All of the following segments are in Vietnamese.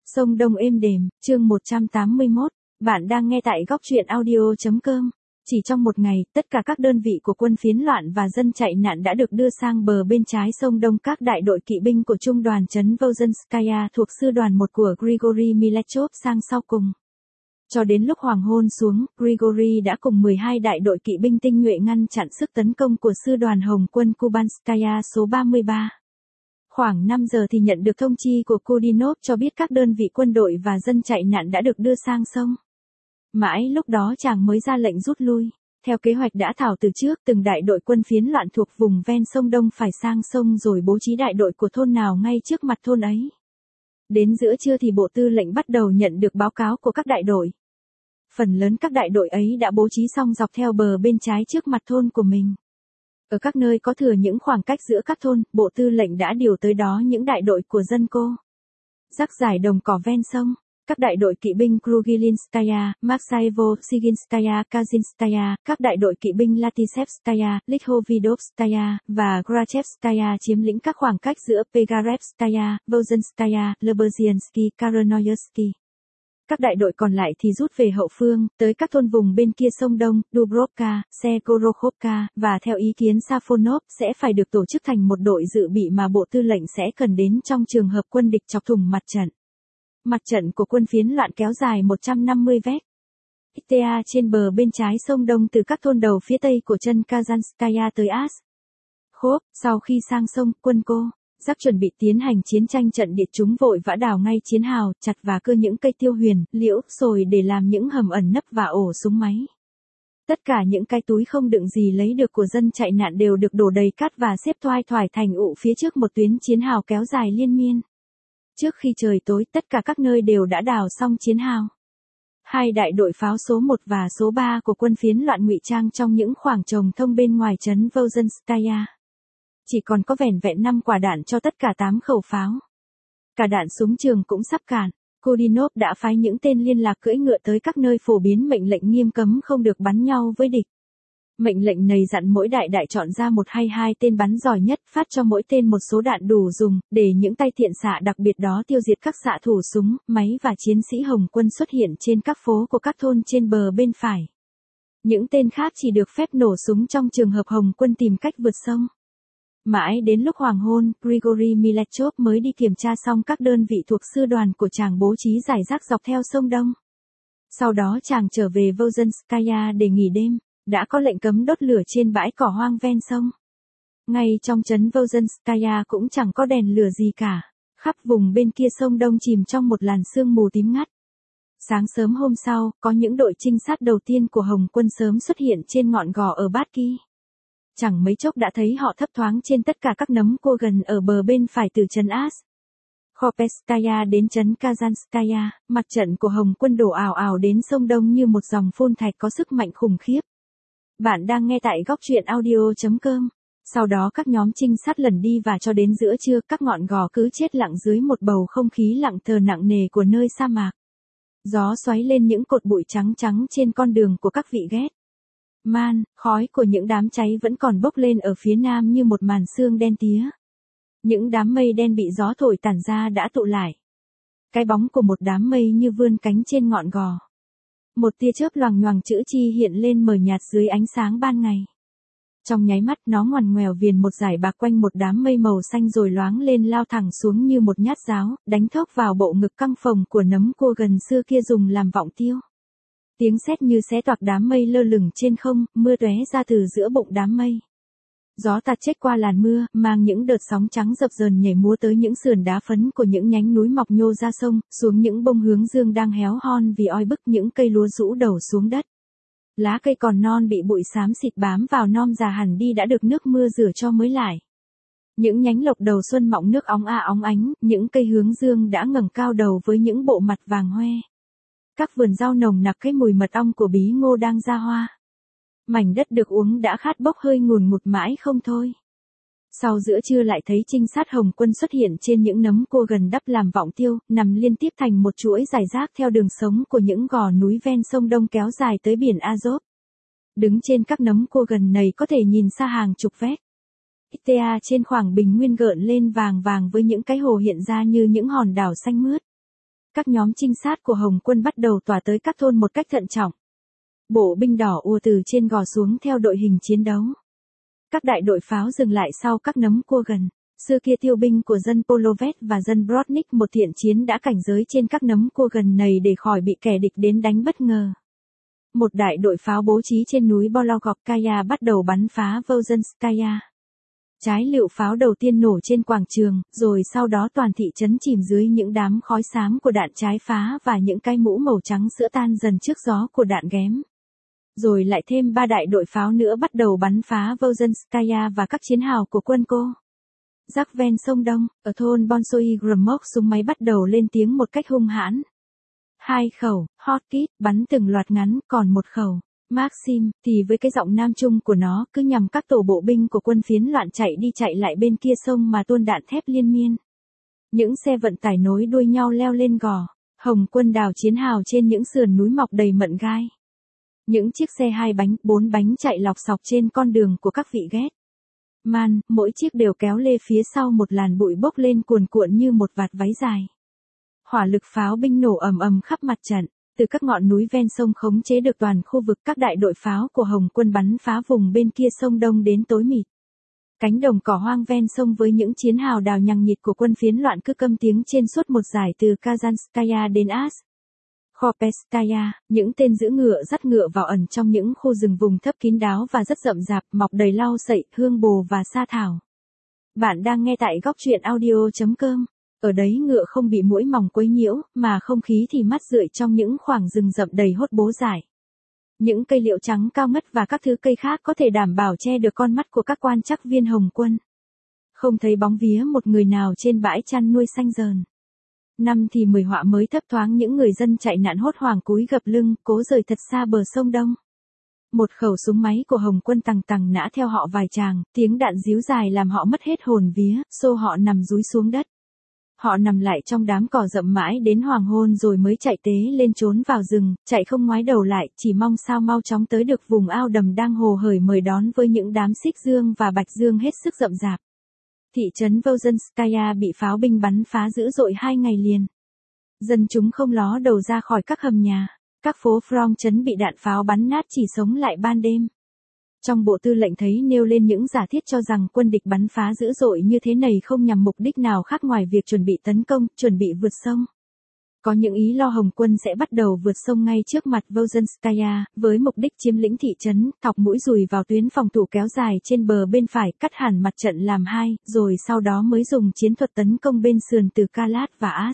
Sông Đông êm đềm, chương 181, bạn đang nghe tại góc truyện audio.com. Chỉ trong một ngày, tất cả các đơn vị của quân phiến loạn và dân chạy nạn đã được đưa sang bờ bên trái sông Đông. Các đại đội kỵ binh của trung đoàn trấn Volzhenskaya thuộc sư đoàn 1 của Grigory Milechov sang sau cùng. Cho đến lúc hoàng hôn xuống, Grigory đã cùng 12 đại đội kỵ binh tinh nhuệ ngăn chặn sức tấn công của sư đoàn Hồng quân Kubanskaya số 33. Khoảng 5 giờ thì nhận được thông chi của Kudinov cho biết các đơn vị quân đội và dân chạy nạn đã được đưa sang sông. Mãi lúc đó chàng mới ra lệnh rút lui. Theo kế hoạch đã thảo từ trước, từng đại đội quân phiến loạn thuộc vùng ven sông Đông phải sang sông rồi bố trí đại đội của thôn nào ngay trước mặt thôn ấy. Đến giữa trưa thì bộ tư lệnh bắt đầu nhận được báo cáo của các đại đội. Phần lớn các đại đội ấy đã bố trí xong dọc theo bờ bên trái trước mặt thôn của mình. Ở các nơi có thừa những khoảng cách giữa các thôn, bộ tư lệnh đã điều tới đó những đại đội của dân cô. Rắc rải đồng cỏ ven sông, các đại đội kỵ binh Krugilinskaya, Maksayevo, Siginskaya, Kazinskaya, các đại đội kỵ binh Latisevskaya, Lithovidovskaya và Grachevskaya chiếm lĩnh các khoảng cách giữa Pegarevskaya, Volzhenskaya, Lebeziensky, Karanoyevsky. Các đại đội còn lại thì rút về hậu phương, tới các thôn vùng bên kia sông Đông, Dubrovka, Segorokhovka, và theo ý kiến Safonov sẽ phải được tổ chức thành một đội dự bị mà bộ tư lệnh sẽ cần đến trong trường hợp quân địch chọc thủng mặt trận. Mặt trận của quân phiến loạn kéo dài 150 vét. Itea trên bờ bên trái sông Đông từ các thôn đầu phía tây của chân Kazanskaya tới As. Khốp, sau khi sang sông, quân cô Giác chuẩn bị tiến hành chiến tranh trận địa, chúng vội vã đào ngay chiến hào, chặt và cưa những cây tiêu huyền, liễu, sồi để làm những hầm ẩn nấp và ổ súng máy. Tất cả những cái túi không đựng gì lấy được của dân chạy nạn đều được đổ đầy cát và xếp thoai thoải thành ụ phía trước một tuyến chiến hào kéo dài liên miên. Trước khi trời tối, tất cả các nơi đều đã đào xong chiến hào. Hai đại đội pháo số 1 và số 3 của quân phiến loạn ngụy trang trong những khoảng trồng thông bên ngoài trấn Volzhenskaya. Chỉ còn có vẻn vẹn 5 quả đạn cho tất cả 8 khẩu pháo. Cả đạn súng trường cũng sắp cạn. Kudinov đã phái những tên liên lạc cưỡi ngựa tới các nơi phổ biến mệnh lệnh nghiêm cấm không được bắn nhau với địch. Mệnh lệnh này dặn mỗi đại chọn ra 1 hay 2 tên bắn giỏi nhất, phát cho mỗi tên một số đạn đủ dùng, để những tay thiện xạ đặc biệt đó tiêu diệt các xạ thủ súng, máy và chiến sĩ Hồng quân xuất hiện trên các phố của các thôn trên bờ bên phải. Những tên khác chỉ được phép nổ súng trong trường hợp Hồng quân tìm cách vượt sông. Mãi đến lúc hoàng hôn, Grigory Milechov mới đi kiểm tra xong các đơn vị thuộc sư đoàn của chàng bố trí rải rác dọc theo sông Đông. Sau đó chàng trở về Volzhenskaya để nghỉ đêm, đã có lệnh cấm đốt lửa trên bãi cỏ hoang ven sông. Ngay trong trấn Volzhenskaya cũng chẳng có đèn lửa gì cả, khắp vùng bên kia sông Đông chìm trong một làn sương mù tím ngắt. Sáng sớm hôm sau, có những đội trinh sát đầu tiên của Hồng quân sớm xuất hiện trên ngọn gò ở Batki. Chẳng mấy chốc đã thấy họ thấp thoáng trên tất cả các nấm cua gần ở bờ bên phải từ trấn As. Khopeskaya đến trấn Kazanskaya, mặt trận của Hồng quân đổ ào ào đến sông Đông như một dòng phun thạch có sức mạnh khủng khiếp. Bạn đang nghe tại góc truyện audio.com. Sau đó các nhóm trinh sát lần đi và cho đến giữa trưa các ngọn gò cứ chết lặng dưới một bầu không khí lặng thờ nặng nề của nơi sa mạc. Gió xoáy lên những cột bụi trắng trắng trên con đường của các vị ghét. Man, khói của những đám cháy vẫn còn bốc lên ở phía nam như một màn sương đen tía. Những đám mây đen bị gió thổi tản ra đã tụ lại. Cái bóng của một đám mây như vươn cánh trên ngọn gò. Một tia chớp loằng nhoằng chữ chi hiện lên mờ nhạt dưới ánh sáng ban ngày. Trong nháy mắt nó ngoằn ngoèo viền một dải bạc quanh một đám mây màu xanh rồi loáng lên lao thẳng xuống như một nhát giáo, đánh thốc vào bộ ngực căng phồng của nấm cua gần xưa kia dùng làm vọng tiêu. Tiếng sét như xé toạc đám mây lơ lửng trên không, mưa tóe ra từ giữa bụng đám mây. Gió tạt chết qua làn mưa, mang những đợt sóng trắng dập dờn nhảy múa tới những sườn đá phấn của những nhánh núi mọc nhô ra sông, xuống những bông hướng dương đang héo hon vì oi bức, những cây lúa rũ đầu xuống đất. Lá cây còn non bị bụi xám xịt bám vào non già hẳn đi đã được nước mưa rửa cho mới lại. Những nhánh lộc đầu xuân mọng nước óng óng ánh, những cây hướng dương đã ngẩng cao đầu với những bộ mặt vàng hoe. Các vườn rau nồng nặc cái mùi mật ong của bí ngô đang ra hoa. Mảnh đất được uống đã khát bốc hơi ngùn ngụt mãi không thôi. Sau giữa trưa lại thấy trinh sát Hồng quân xuất hiện trên những nấm cua gần đắp làm vọng tiêu, nằm liên tiếp thành một chuỗi rải rác theo đường sống của những gò núi ven sông Đông kéo dài tới biển Azov. Đứng trên các nấm cua gần này có thể nhìn xa hàng chục vét. Itea trên khoảng bình nguyên gợn lên vàng vàng với những cái hồ hiện ra như những hòn đảo xanh mướt. các nhóm trinh sát của Hồng quân bắt đầu tỏa tới các thôn một cách thận trọng. Bộ binh đỏ ùa từ trên gò xuống theo đội hình chiến đấu. Các đại đội pháo dừng lại sau các nấm cua gần. Xưa kia tiêu binh của dân Polovet và dân Brodnik một thiện chiến đã cảnh giới trên các nấm cua gần này để khỏi bị kẻ địch đến đánh bất ngờ. Một đại đội pháo bố trí trên núi Bologorskaya bắt đầu bắn phá Vozhenskaya. Trái lựu pháo đầu tiên nổ trên quảng trường, rồi sau đó toàn thị trấn chìm dưới những đám khói xám của đạn trái phá và những cái mũ màu trắng sữa tan dần trước gió của đạn ghém. Rồi lại thêm 3 đại đội pháo nữa bắt đầu bắn phá Vozhenskaya và các chiến hào của quân cô. Rắc ven sông Đông, ở thôn Bonsoi Gromok súng máy bắt đầu lên tiếng một cách hung hãn. 2 khẩu, Hotkit, bắn từng loạt ngắn, còn 1 khẩu, Maxim, thì với cái giọng nam trung của nó cứ nhằm các tổ bộ binh của quân phiến loạn chạy đi chạy lại bên kia sông mà tuôn đạn thép liên miên. Những xe vận tải nối đuôi nhau leo lên gò, Hồng quân đào chiến hào trên những sườn núi mọc đầy mận gai. Những chiếc xe 2 bánh, 4 bánh chạy lọc sọc trên con đường của các vị ghét. Man, mỗi chiếc đều kéo lê phía sau một làn bụi bốc lên cuồn cuộn như một vạt váy dài. Hỏa lực pháo binh nổ ầm ầm khắp mặt trận, từ các ngọn núi ven sông khống chế được toàn khu vực các đại đội pháo của Hồng quân bắn phá vùng bên kia sông Đông đến tối mịt. Cánh đồng cỏ hoang ven sông với những chiến hào đào nhằng nhịt của quân phiến loạn cứ câm tiếng trên suốt một dải từ Kazanskaya đến As. Khopeskaya, những tên giữ ngựa dắt ngựa vào ẩn trong những khu rừng vùng thấp kín đáo và rất rậm rạp, mọc đầy lau sậy, hương bồ và sa thảo. Bạn đang nghe tại góc truyện audio.com. Ở đấy ngựa không bị muỗi mòng quấy nhiễu, mà không khí thì mát rượi trong những khoảng rừng rậm đầy hốt bố dại. Những cây liễu trắng cao ngất và các thứ cây khác có thể đảm bảo che được con mắt của các quan trắc viên Hồng quân. Không thấy bóng vía một người nào trên bãi chăn nuôi xanh dờn. Năm thì 10 họa mới thấp thoáng những người dân chạy nạn hốt hoảng cúi gập lưng, cố rời thật xa bờ sông Đông. Một khẩu súng máy của Hồng quân tằng tằng nã theo họ vài tràng, tiếng đạn ríu dài làm họ mất hết hồn vía, xô họ nằm dúi xuống đất. Họ nằm lại trong đám cỏ rậm mãi đến hoàng hôn rồi mới chạy tế lên trốn vào rừng, chạy không ngoái đầu lại, chỉ mong sao mau chóng tới được vùng ao đầm đang hồ hởi mời đón với những đám xích dương và bạch dương hết sức rậm rạp. Thị trấn Vozhenskaya bị pháo binh bắn phá dữ dội 2 ngày liền. Dân chúng không ló đầu ra khỏi các hầm nhà, các phố From trấn bị đạn pháo bắn nát chỉ sống lại ban đêm. Trong bộ tư lệnh thấy nêu lên những giả thiết cho rằng quân địch bắn phá dữ dội như thế này không nhằm mục đích nào khác ngoài việc chuẩn bị tấn công, chuẩn bị vượt sông. Có những ý lo Hồng quân sẽ bắt đầu vượt sông ngay trước mặt Vozhenskaya, với mục đích chiếm lĩnh thị trấn, thọc mũi dùi vào tuyến phòng thủ kéo dài trên bờ bên phải, cắt hẳn mặt trận làm 2, rồi sau đó mới dùng chiến thuật tấn công bên sườn từ Kalat và As.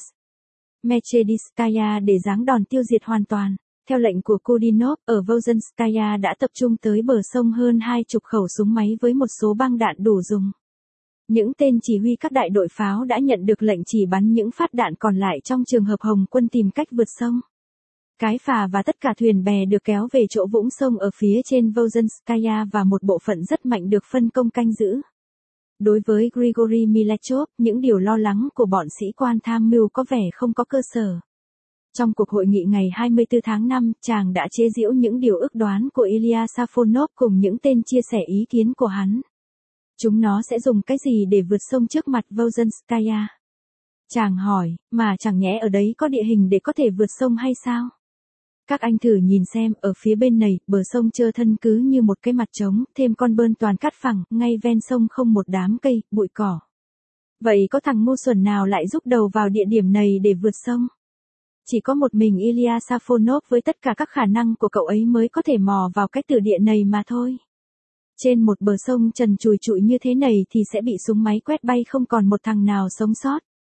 Mechediskaya để giáng đòn tiêu diệt hoàn toàn. Theo lệnh của Kudinov, ở Vozhenskaya đã tập trung tới bờ sông hơn 20 khẩu súng máy với một số băng đạn đủ dùng. Những tên chỉ huy các đại đội pháo đã nhận được lệnh chỉ bắn những phát đạn còn lại trong trường hợp Hồng quân tìm cách vượt sông. Cái phà và tất cả thuyền bè được kéo về chỗ vũng sông ở phía trên Vozhenskaya và một bộ phận rất mạnh được phân công canh giữ. Đối với Grigory Milechov, những điều lo lắng của bọn sĩ quan tham mưu có vẻ không có cơ sở. Trong cuộc hội nghị ngày 24 tháng 5, chàng đã chế giễu những điều ước đoán của Ilya Safonov cùng những tên chia sẻ ý kiến của hắn. Chúng nó sẽ dùng cái gì để vượt sông trước mặt Vozhenskaya? Chàng hỏi, mà chẳng nhẽ ở đấy có địa hình để có thể vượt sông hay sao? Các anh thử nhìn xem, ở phía bên này, bờ sông trơ thân cứ như một cái mặt trống, thêm con bơn toàn cát phẳng, ngay ven sông không một đám cây, bụi cỏ. Vậy có thằng ngu xuẩn nào lại rúc đầu vào địa điểm này để vượt sông? Chỉ có một mình Ilya Safonov với tất cả các khả năng của cậu ấy mới có thể mò vào cái tử địa này mà thôi. Trên một bờ sông trần trùi trụi như thế này thì sẽ bị súng máy quét bay không còn một thằng nào sống sót.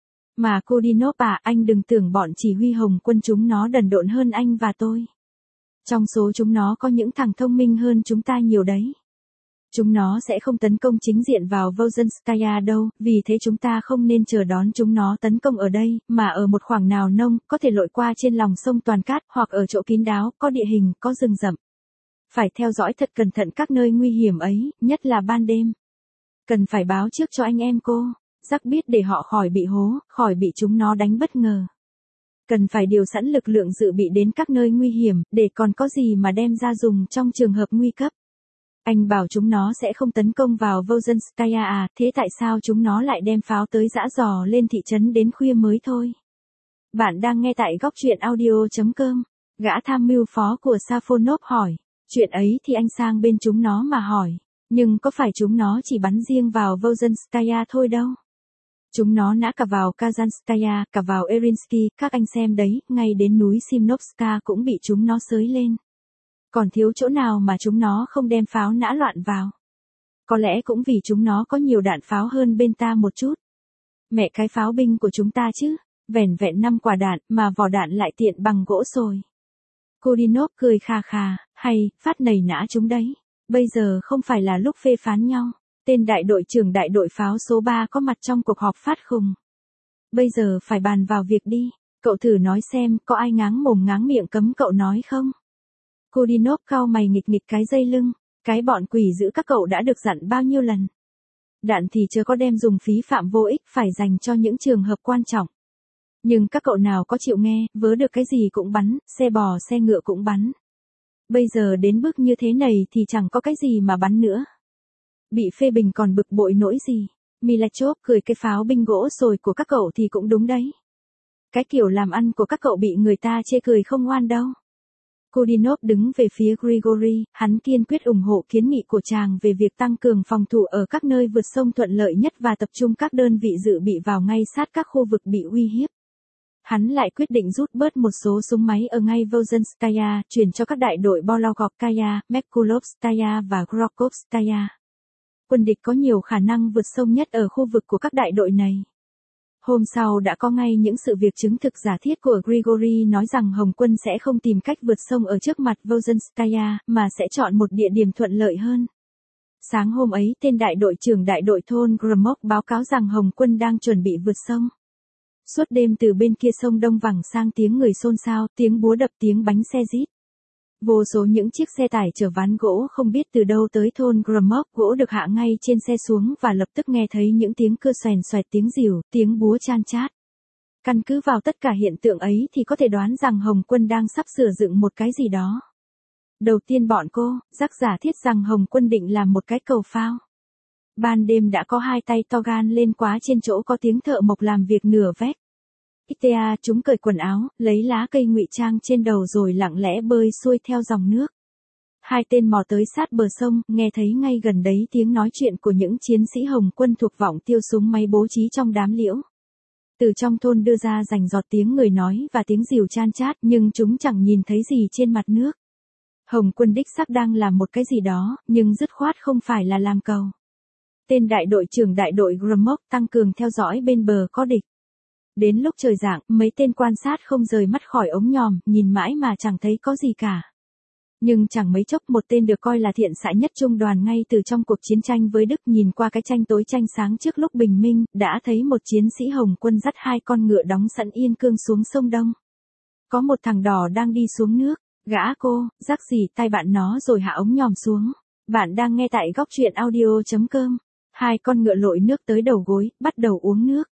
Mà Kudinov à, anh đừng tưởng bọn chỉ huy Hồng quân chúng nó đần độn hơn anh và tôi. Trong số chúng nó có những thằng thông minh hơn chúng ta nhiều đấy. Chúng nó sẽ không tấn công chính diện vào Vozhenskaya đâu, vì thế chúng ta không nên chờ đón chúng nó tấn công ở đây, mà ở một khoảng nào nông, có thể lội qua trên lòng sông toàn cát, hoặc ở chỗ kín đáo, có địa hình, có rừng rậm. Phải theo dõi thật cẩn thận các nơi nguy hiểm ấy, nhất là ban đêm. Cần phải báo trước cho anh em cô, rắc biết để họ khỏi bị hố, khỏi bị chúng nó đánh bất ngờ. Cần phải điều sẵn lực lượng dự bị đến các nơi nguy hiểm, để còn có gì mà đem ra dùng trong trường hợp nguy cấp. Anh bảo chúng nó sẽ không tấn công vào Vozhenskaya à, thế tại sao chúng nó lại đem pháo tới giã dò lên thị trấn đến khuya mới thôi? Bạn đang nghe tại góc truyện audio.com. Gã tham mưu phó của Safonov hỏi. Chuyện ấy thì anh sang bên chúng nó mà hỏi. Nhưng có phải chúng nó chỉ bắn riêng vào Volzhenskaya thôi đâu. Chúng nó nã cả vào Kazanskaya, cả vào Erinsky, các anh xem đấy, ngay đến núi Simnovska cũng bị chúng nó xới lên. Còn thiếu chỗ nào mà chúng nó không đem pháo nã loạn vào. Có lẽ cũng vì chúng nó có nhiều đạn pháo hơn bên ta một chút. Mẹ cái pháo binh của chúng ta chứ, vẻn vẹn 5 quả đạn mà vỏ đạn lại tiện bằng gỗ sồi. Kodinov cười khà khà, hay, phát nảy nã chúng đấy. Bây giờ không phải là lúc phê phán nhau. Tên đại đội trưởng đại đội pháo số 3 có mặt trong cuộc họp phát khùng. Bây giờ phải bàn vào việc đi. Cậu thử nói xem có ai ngáng mồm ngáng miệng cấm cậu nói không? Kodinov cau mày nghịch nghịch cái dây lưng. Cái bọn quỷ giữ các cậu đã được dặn bao nhiêu lần. Đạn thì chớ có đem dùng phí phạm vô ích, phải dành cho những trường hợp quan trọng. Nhưng các cậu nào có chịu nghe, vớ được cái gì cũng bắn, xe bò xe ngựa cũng bắn. Bây giờ đến bước như thế này thì chẳng có cái gì mà bắn nữa. Bị phê bình còn bực bội nỗi gì. Milachov cười, cái pháo binh gỗ sồi của các cậu thì cũng đúng đấy. Cái kiểu làm ăn của các cậu bị người ta chê cười không ngoan đâu. Kodinov đứng về phía Grigory, hắn kiên quyết ủng hộ kiến nghị của chàng về việc tăng cường phòng thủ ở các nơi vượt sông thuận lợi nhất và tập trung các đơn vị dự bị vào ngay sát các khu vực bị uy hiếp. Hắn lại quyết định rút bớt một số súng máy ở ngay Volzhenskaya, chuyển cho các đại đội Bologovskaya, Merkulovskaya và Grokovskaya. Quân địch có nhiều khả năng vượt sông nhất ở khu vực của các đại đội này. Hôm sau đã có ngay những sự việc chứng thực giả thiết của Grigory nói rằng Hồng quân sẽ không tìm cách vượt sông ở trước mặt Volzhenskaya, mà sẽ chọn một địa điểm thuận lợi hơn. Sáng hôm ấy, tên đại đội trưởng đại đội thôn Gromok báo cáo rằng Hồng quân đang chuẩn bị vượt sông. Suốt đêm từ bên kia sông Đông vẳng sang tiếng người xôn xao, tiếng búa đập, tiếng bánh xe rít. Vô số những chiếc xe tải chở ván gỗ không biết từ đâu tới thôn Gromok, gỗ được hạ ngay trên xe xuống và lập tức nghe thấy những tiếng cưa xoèn xoẹt, tiếng rìu, tiếng búa chan chát. Căn cứ vào tất cả hiện tượng ấy thì có thể đoán rằng Hồng quân đang sắp sửa dựng một cái gì đó. Đầu tiên bọn cô, rắc giả thiết rằng Hồng quân định làm một cái cầu phao. Ban đêm đã có hai tay to gan lên quá trên chỗ có tiếng thợ mộc làm việc nửa vét. Itea chúng cởi quần áo, lấy lá cây ngụy trang trên đầu rồi lặng lẽ bơi xuôi theo dòng nước. Hai tên mò tới sát bờ sông, nghe thấy ngay gần đấy tiếng nói chuyện của những chiến sĩ Hồng quân thuộc vọng tiêu súng máy bố trí trong đám liễu. Từ trong thôn đưa ra rành rọt tiếng người nói và tiếng rìu chan chát, nhưng chúng chẳng nhìn thấy gì trên mặt nước. Hồng quân đích xác đang làm một cái gì đó, nhưng dứt khoát không phải là làm cầu. Tên đại đội trưởng đại đội Gromok tăng cường theo dõi bên bờ có địch. Đến lúc trời rạng, mấy tên quan sát không rời mắt khỏi ống nhòm, nhìn mãi mà chẳng thấy có gì cả. Nhưng chẳng mấy chốc một tên được coi là thiện xạ nhất trung đoàn ngay từ trong cuộc chiến tranh với Đức nhìn qua cái tranh tối tranh sáng trước lúc bình minh, đã thấy một chiến sĩ Hồng quân dắt hai con ngựa đóng sẵn yên cương xuống sông Đông. Có một thằng đỏ đang đi xuống nước, gã cô, rắc rỉ tay bạn nó rồi hạ ống nhòm xuống. Bạn đang nghe tại góc truyện audio.com. Hai con ngựa lội nước tới đầu gối, bắt đầu uống nước.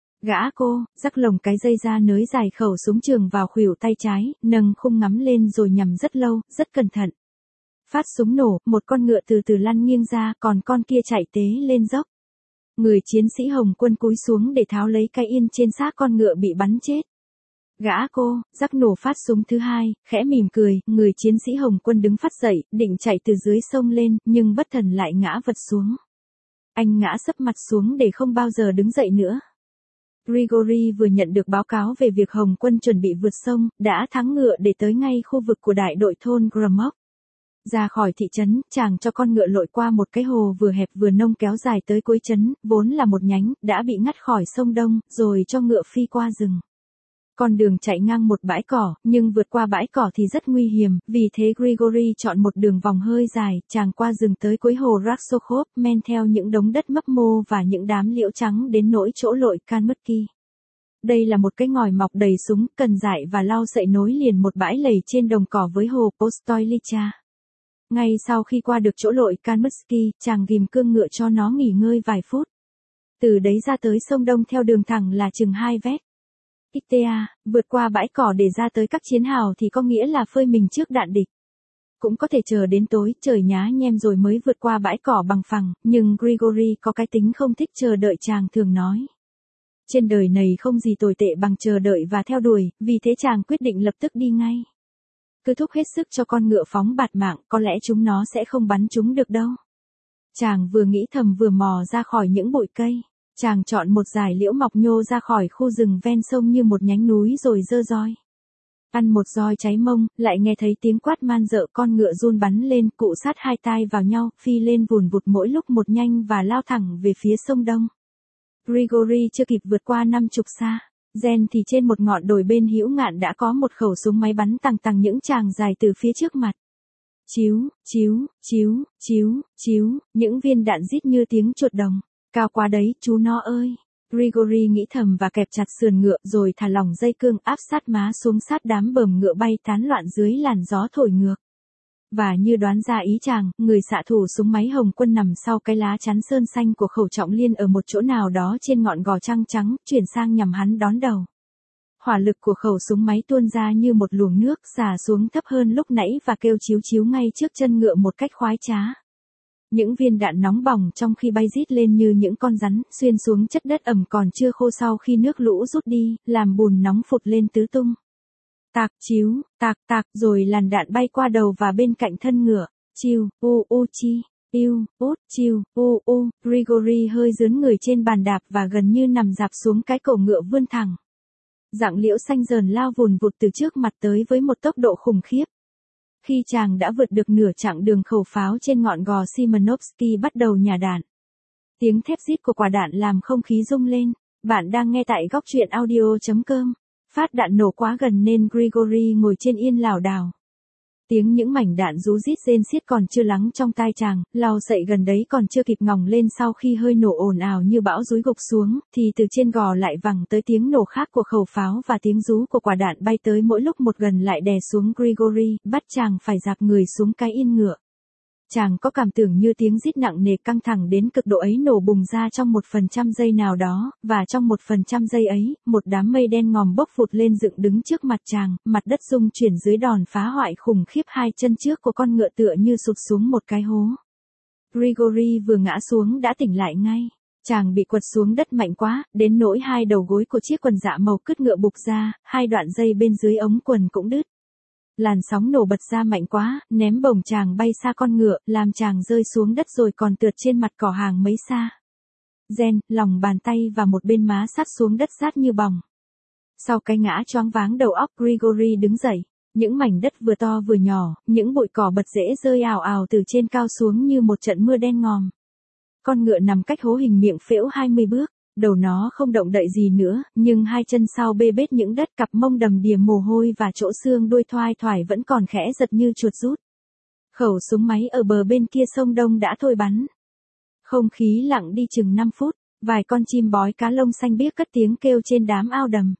Gã cô, rắc lồng cái dây ra nới dài khẩu súng trường vào khuỷu tay trái, nâng khung ngắm lên rồi nhằm rất lâu, rất cẩn thận. Phát súng nổ, một con ngựa từ từ lăn nghiêng ra, còn con kia chạy tế lên dốc. Người chiến sĩ Hồng quân cúi xuống để tháo lấy cái yên trên xác con ngựa bị bắn chết. Gã cô, rắc nổ phát súng thứ hai, khẽ mỉm cười, người chiến sĩ Hồng quân đứng phát dậy, định chạy từ dưới sông lên, nhưng bất thần lại ngã vật xuống. Anh ngã sấp mặt xuống để không bao giờ đứng dậy nữa. Grigory vừa nhận được báo cáo về việc Hồng quân chuẩn bị vượt sông, đã thắng ngựa để tới ngay khu vực của đại đội thôn Gromok. Ra khỏi thị trấn, chàng cho con ngựa lội qua một cái hồ vừa hẹp vừa nông kéo dài tới cuối trấn, vốn là một nhánh, đã bị ngắt khỏi sông Đông, rồi cho ngựa phi qua rừng. Con đường chạy ngang một bãi cỏ, nhưng vượt qua bãi cỏ thì rất nguy hiểm, vì thế Grigory chọn một đường vòng hơi dài, chàng qua rừng tới cuối hồ Raksokhov, men theo những đống đất mấp mô và những đám liễu trắng đến nỗi chỗ lội Kalmutsky. Đây là một cái ngòi mọc đầy súng, cần dải và lau sậy nối liền một bãi lầy trên đồng cỏ với hồ Postoylicha. Ngay sau khi qua được chỗ lội Kalmutsky, chàng ghim cương ngựa cho nó nghỉ ngơi vài phút. Từ đấy ra tới sông Đông theo đường thẳng là chừng 2 vét. Itea, vượt qua bãi cỏ để ra tới các chiến hào thì có nghĩa là phơi mình trước đạn địch. Cũng có thể chờ đến tối, trời nhá nhem rồi mới vượt qua bãi cỏ bằng phẳng, nhưng Grigory có cái tính không thích chờ đợi, chàng thường nói. Trên đời này không gì tồi tệ bằng chờ đợi và theo đuổi, vì thế chàng quyết định lập tức đi ngay. Cứ thúc hết sức cho con ngựa phóng bạt mạng, có lẽ chúng nó sẽ không bắn chúng được đâu. Chàng vừa nghĩ thầm vừa mò ra khỏi những bụi cây. Chàng chọn một dải liễu mọc nhô ra khỏi khu rừng ven sông như một nhánh núi rồi giơ roi. Ăn một roi cháy mông, lại nghe thấy tiếng quát man dợ, con ngựa run bắn lên, cụ sát hai tai vào nhau, phi lên vùn vụt mỗi lúc một nhanh và lao thẳng về phía sông Đông. Grigori chưa kịp vượt qua 50 xa. Gen thì trên một ngọn đồi bên hữu ngạn đã có một khẩu súng máy bắn tằng tằng những tràng dài từ phía trước mặt. Chíu, chíu, chíu, chíu, chíu, những viên đạn rít như tiếng chuột đồng. Cao quá đấy, chú nó ơi. Grigori nghĩ thầm và kẹp chặt sườn ngựa rồi thả lỏng dây cương áp sát má xuống sát đám bờm ngựa bay tán loạn dưới làn gió thổi ngược. Và như đoán ra ý chàng, người xạ thủ súng máy Hồng Quân nằm sau cái lá chắn sơn xanh của khẩu trọng liên ở một chỗ nào đó trên ngọn gò trăng trắng, chuyển sang nhằm hắn đón đầu. Hỏa lực của khẩu súng máy tuôn ra như một luồng nước xả xuống thấp hơn lúc nãy và kêu chíu chíu ngay trước chân ngựa một cách khoái trá. Những viên đạn nóng bỏng trong khi bay rít lên như những con rắn, xuyên xuống chất đất ẩm còn chưa khô sau khi nước lũ rút đi, làm bùn nóng phụt lên tứ tung. Tạc chíu, tạc, rồi làn đạn bay qua đầu và bên cạnh thân ngựa. Chiu, chi, yêu, út, chiu, Grigori hơi dướn người trên bàn đạp và gần như nằm dạp xuống cái cổ ngựa vươn thẳng. Dạng liễu xanh dờn lao vùn vụt từ trước mặt tới với một tốc độ khủng khiếp. Khi chàng đã vượt được nửa chặng đường, khẩu pháo trên ngọn gò Simanovsky bắt đầu nhả đạn. Tiếng thép rít của quả đạn làm không khí rung lên. Bạn đang nghe tại góc truyện audio.com. Phát đạn nổ quá gần nên Grigori ngồi trên yên lảo đảo. Tiếng những mảnh đạn rú rít rên xiết còn chưa lắng trong tai chàng, lau sậy gần đấy còn chưa kịp ngỏng lên sau khi hơi nổ ồn ào như bão dúi gục xuống, thì từ trên gò lại vẳng tới tiếng nổ khác của khẩu pháo và tiếng rú của quả đạn bay tới mỗi lúc một gần lại đè xuống Grigori, bắt chàng phải dạp người xuống cái yên ngựa. Chàng có cảm tưởng như tiếng rít nặng nề căng thẳng đến cực độ ấy nổ bùng ra trong 1% giây nào đó, và trong 1% giây ấy, một đám mây đen ngòm bốc vụt lên dựng đứng trước mặt chàng, mặt đất rung chuyển dưới đòn phá hoại khủng khiếp, hai chân trước của con ngựa tựa như sụp xuống một cái hố. Grigori vừa ngã xuống đã tỉnh lại ngay. Chàng bị quật xuống đất mạnh quá, đến nỗi hai đầu gối của chiếc quần dạ màu cứt ngựa bục ra, hai đoạn dây bên dưới ống quần cũng đứt. Làn sóng nổ bật ra mạnh quá, ném bổng chàng bay xa con ngựa, làm chàng rơi xuống đất rồi còn tượt trên mặt cỏ hàng mấy xa. Gen, lòng bàn tay và một bên má sát xuống đất rát như bỏng. Sau cái ngã choáng váng đầu óc, Grigori đứng dậy. Những mảnh đất vừa to vừa nhỏ, những bụi cỏ bật rễ rơi ào ào từ trên cao xuống như một trận mưa đen ngòm. Con ngựa nằm cách hố hình miệng phễu 20 bước. Đầu nó không động đậy gì nữa, nhưng hai chân sau bê bết những đất, cặp mông đầm đìa mồ hôi và chỗ xương đuôi thoai thoải vẫn còn khẽ giật như chuột rút. Khẩu súng máy ở bờ bên kia sông Đông đã thôi bắn. Không khí lặng đi chừng 5 phút, vài con chim bói cá lông xanh biếc cất tiếng kêu trên đám ao đầm.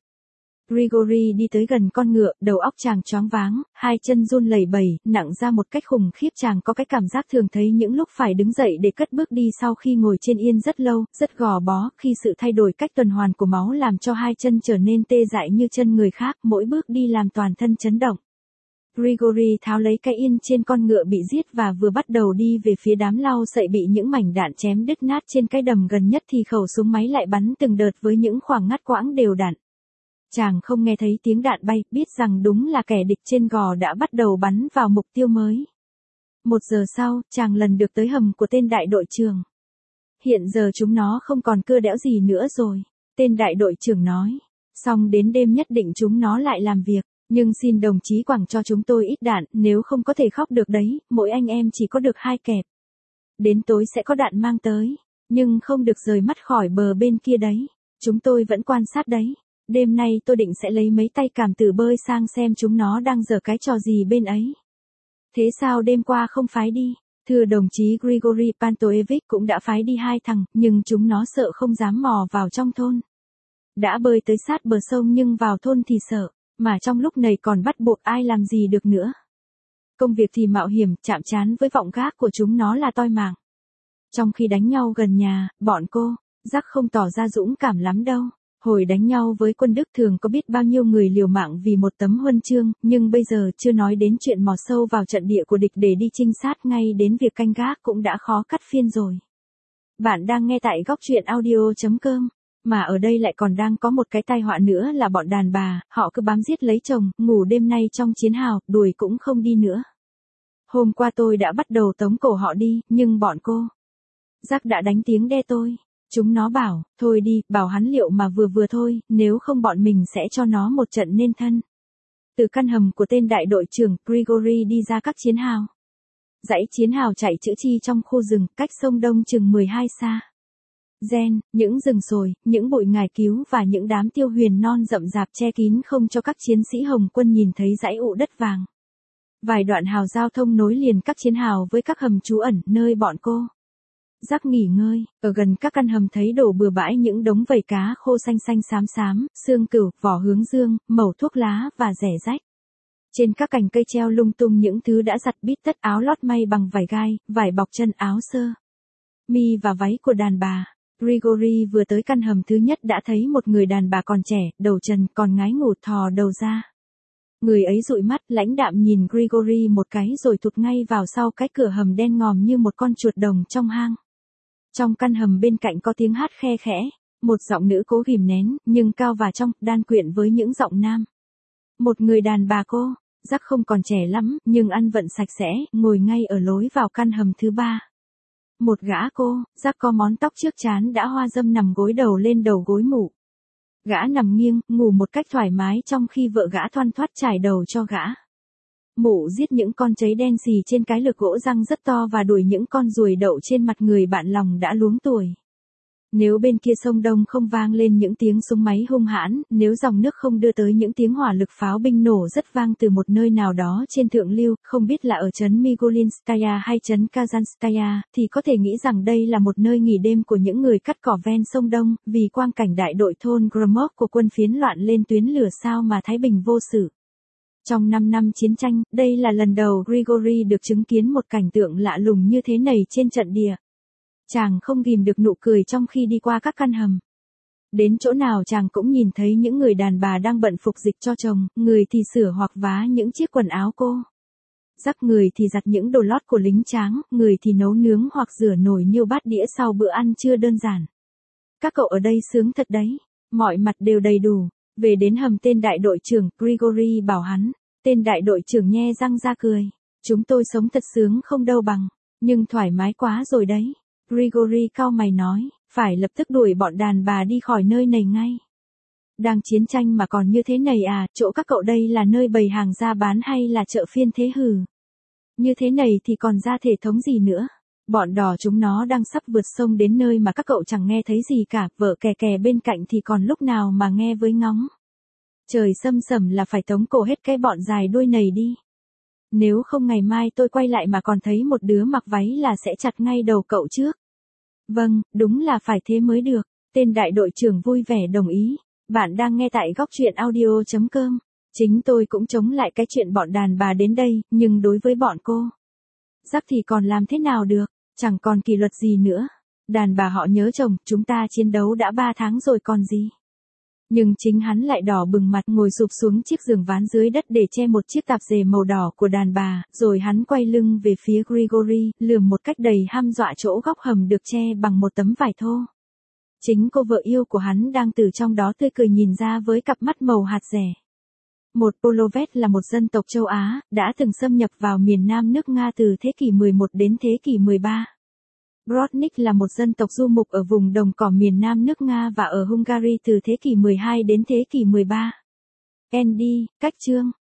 Grigori đi tới gần con ngựa, đầu óc chàng choáng váng, hai chân run lẩy bẩy, nặng ra một cách khủng khiếp. Chàng có cái cảm giác thường thấy những lúc phải đứng dậy để cất bước đi sau khi ngồi trên yên rất lâu, rất gò bó, khi sự thay đổi cách tuần hoàn của máu làm cho hai chân trở nên tê dại như chân người khác, mỗi bước đi làm toàn thân chấn động. Grigori tháo lấy cái yên trên con ngựa bị giết và vừa bắt đầu đi về phía đám lau sậy bị những mảnh đạn chém đứt nát trên cái đầm gần nhất thì khẩu súng máy lại bắn từng đợt với những khoảng ngắt quãng đều đặn. Chàng không nghe thấy tiếng đạn bay, biết rằng đúng là kẻ địch trên gò đã bắt đầu bắn vào mục tiêu mới. 1 giờ sau, chàng lần được tới hầm của tên đại đội trưởng. Hiện giờ chúng nó không còn cưa đẽo gì nữa rồi, tên đại đội trưởng nói. Xong đến đêm nhất định chúng nó lại làm việc, nhưng xin đồng chí quẳng cho chúng tôi ít đạn, nếu không có thể khóc được đấy, mỗi anh em chỉ có được 2 kẹp. Đến tối sẽ có đạn mang tới, nhưng không được rời mắt khỏi bờ bên kia đấy, chúng tôi vẫn quan sát đấy. Đêm nay tôi định sẽ lấy mấy tay cảm tử bơi sang xem chúng nó đang giở cái trò gì bên ấy. Thế sao đêm qua không phái đi? Thưa đồng chí Grigori Pantoevich cũng đã phái đi 2 thằng, nhưng chúng nó sợ không dám mò vào trong thôn. Đã bơi tới sát bờ sông nhưng vào thôn thì sợ, mà trong lúc này còn bắt buộc ai làm gì được nữa. Công việc thì mạo hiểm, chạm trán với vọng gác của chúng nó là toi mạng. Trong khi đánh nhau gần nhà, bọn cô, Jack không tỏ ra dũng cảm lắm đâu. Hồi đánh nhau với quân Đức thường có biết bao nhiêu người liều mạng vì một tấm huân chương, nhưng bây giờ chưa nói đến chuyện mò sâu vào trận địa của địch để đi trinh sát, ngay đến việc canh gác cũng đã khó cắt phiên rồi. Bạn đang nghe tại góc truyện audio.com. Mà ở đây lại còn đang có một cái tai họa nữa là bọn đàn bà, họ cứ bám giết lấy chồng, ngủ đêm nay trong chiến hào, đuổi cũng không đi nữa. Hôm qua tôi đã bắt đầu tống cổ họ đi, nhưng bọn cô Jack đã đánh tiếng đe tôi. Chúng nó bảo, thôi đi, bảo hắn liệu mà vừa vừa thôi, nếu không bọn mình sẽ cho nó một trận nên thân. Từ căn hầm của tên đại đội trưởng Grigory đi ra các chiến hào. Dãy chiến hào chạy chữ chi trong khu rừng, cách sông Đông chừng 12 xa. Gen, những rừng sồi, những bụi ngải cứu và những đám tiêu huyền non rậm rạp che kín không cho các chiến sĩ Hồng quân nhìn thấy dãy ụ đất vàng. Vài đoạn hào giao thông nối liền các chiến hào với các hầm trú ẩn nơi bọn cô Jack nghỉ ngơi. Ở gần các căn hầm thấy đổ bừa bãi những đống vảy cá khô xanh xanh xám xám, xương cừu, vỏ hướng dương, mẩu thuốc lá và rẻ rách. Trên các cành cây treo lung tung những thứ đã giặt bít tất, áo lót may bằng vải gai, vải bọc chân, áo sơ mi và váy của đàn bà. Grigory vừa tới căn hầm thứ nhất đã thấy một người đàn bà còn trẻ, đầu trần, còn ngái ngủ thò đầu ra. Người ấy dụi mắt, lãnh đạm nhìn Grigory một cái rồi thụt ngay vào sau cái cửa hầm đen ngòm như một con chuột đồng trong hang. Trong căn hầm bên cạnh có tiếng hát khe khẽ, một giọng nữ cố ghìm nén, nhưng cao và trong, đan quyện với những giọng nam. Một người đàn bà cô, Jack không còn trẻ lắm, nhưng ăn vận sạch sẽ, ngồi ngay ở lối vào căn hầm thứ ba. Một gã cô, Jack có món tóc trước trán đã hoa râm nằm gối đầu lên đầu gối mủ. Gã nằm nghiêng, ngủ một cách thoải mái trong khi vợ gã thoăn thoắt trải đầu cho gã. Mụ giết những con cháy đen xì trên cái lược gỗ răng rất to và đuổi những con ruồi đậu trên mặt người bạn lòng đã luống tuổi. Nếu bên kia sông Đông không vang lên những tiếng súng máy hung hãn, nếu dòng nước không đưa tới những tiếng hỏa lực pháo binh nổ rất vang từ một nơi nào đó trên thượng lưu, không biết là ở trấn Migolinskaya hay trấn Kazanskaya, thì có thể nghĩ rằng đây là một nơi nghỉ đêm của những người cắt cỏ ven sông Đông, vì quang cảnh đại đội thôn Gromov của quân phiến loạn lên tuyến lửa sao mà Thái Bình vô sự. Trong 5 năm chiến tranh, đây là lần đầu Grigory được chứng kiến một cảnh tượng lạ lùng như thế này trên trận địa. Chàng không ghìm được nụ cười trong khi đi qua các căn hầm. Đến chỗ nào chàng cũng nhìn thấy những người đàn bà đang bận phục dịch cho chồng, người thì sửa hoặc vá những chiếc quần áo cô. Rắc người thì giặt những đồ lót của lính tráng, người thì nấu nướng hoặc rửa nồi niêu bát đĩa sau bữa ăn trưa đơn giản. Các cậu ở đây sướng thật đấy, mọi mặt đều đầy đủ. Về đến hầm tên đại đội trưởng, Grigory bảo hắn. Tên đại đội trưởng nhe răng ra cười. Chúng tôi sống thật sướng không đâu bằng, nhưng thoải mái quá rồi đấy. Grigory cau mày nói, phải lập tức đuổi bọn đàn bà đi khỏi nơi này ngay. Đang chiến tranh mà còn như thế này à, chỗ các cậu đây là nơi bày hàng ra bán hay là chợ phiên thế hừ? Như thế này thì còn ra thể thống gì nữa? Bọn đỏ chúng nó đang sắp vượt sông đến nơi mà các cậu chẳng nghe thấy gì cả, vợ kè kè bên cạnh thì còn lúc nào mà nghe với ngóng. Trời sâm sẩm là phải tống cổ hết cái bọn dài đuôi này đi. Nếu không ngày mai tôi quay lại mà còn thấy một đứa mặc váy là sẽ chặt ngay đầu cậu trước. Vâng, đúng là phải thế mới được. Tên đại đội trưởng vui vẻ đồng ý. Bạn đang nghe tại góc truyện audio.com. Chính tôi cũng chống lại cái chuyện bọn đàn bà đến đây, nhưng đối với bọn cô Jack thì còn làm thế nào được, chẳng còn kỷ luật gì nữa. Đàn bà họ nhớ chồng, chúng ta chiến đấu đã 3 tháng rồi còn gì. Nhưng chính hắn lại đỏ bừng mặt ngồi sụp xuống chiếc giường ván dưới đất để che một chiếc tạp dề màu đỏ của đàn bà, rồi hắn quay lưng về phía Grigory, lườm một cách đầy hăm dọa chỗ góc hầm được che bằng một tấm vải thô. Chính cô vợ yêu của hắn đang từ trong đó tươi cười nhìn ra với cặp mắt màu hạt rẻ. Một Polovet là một dân tộc châu Á, đã từng xâm nhập vào miền nam nước Nga từ thế kỷ 11 đến thế kỷ 13. Brodnik là một dân tộc du mục ở vùng đồng cỏ miền nam nước Nga và ở Hungary từ thế kỷ 12 đến thế kỷ 13. Andy, cách chương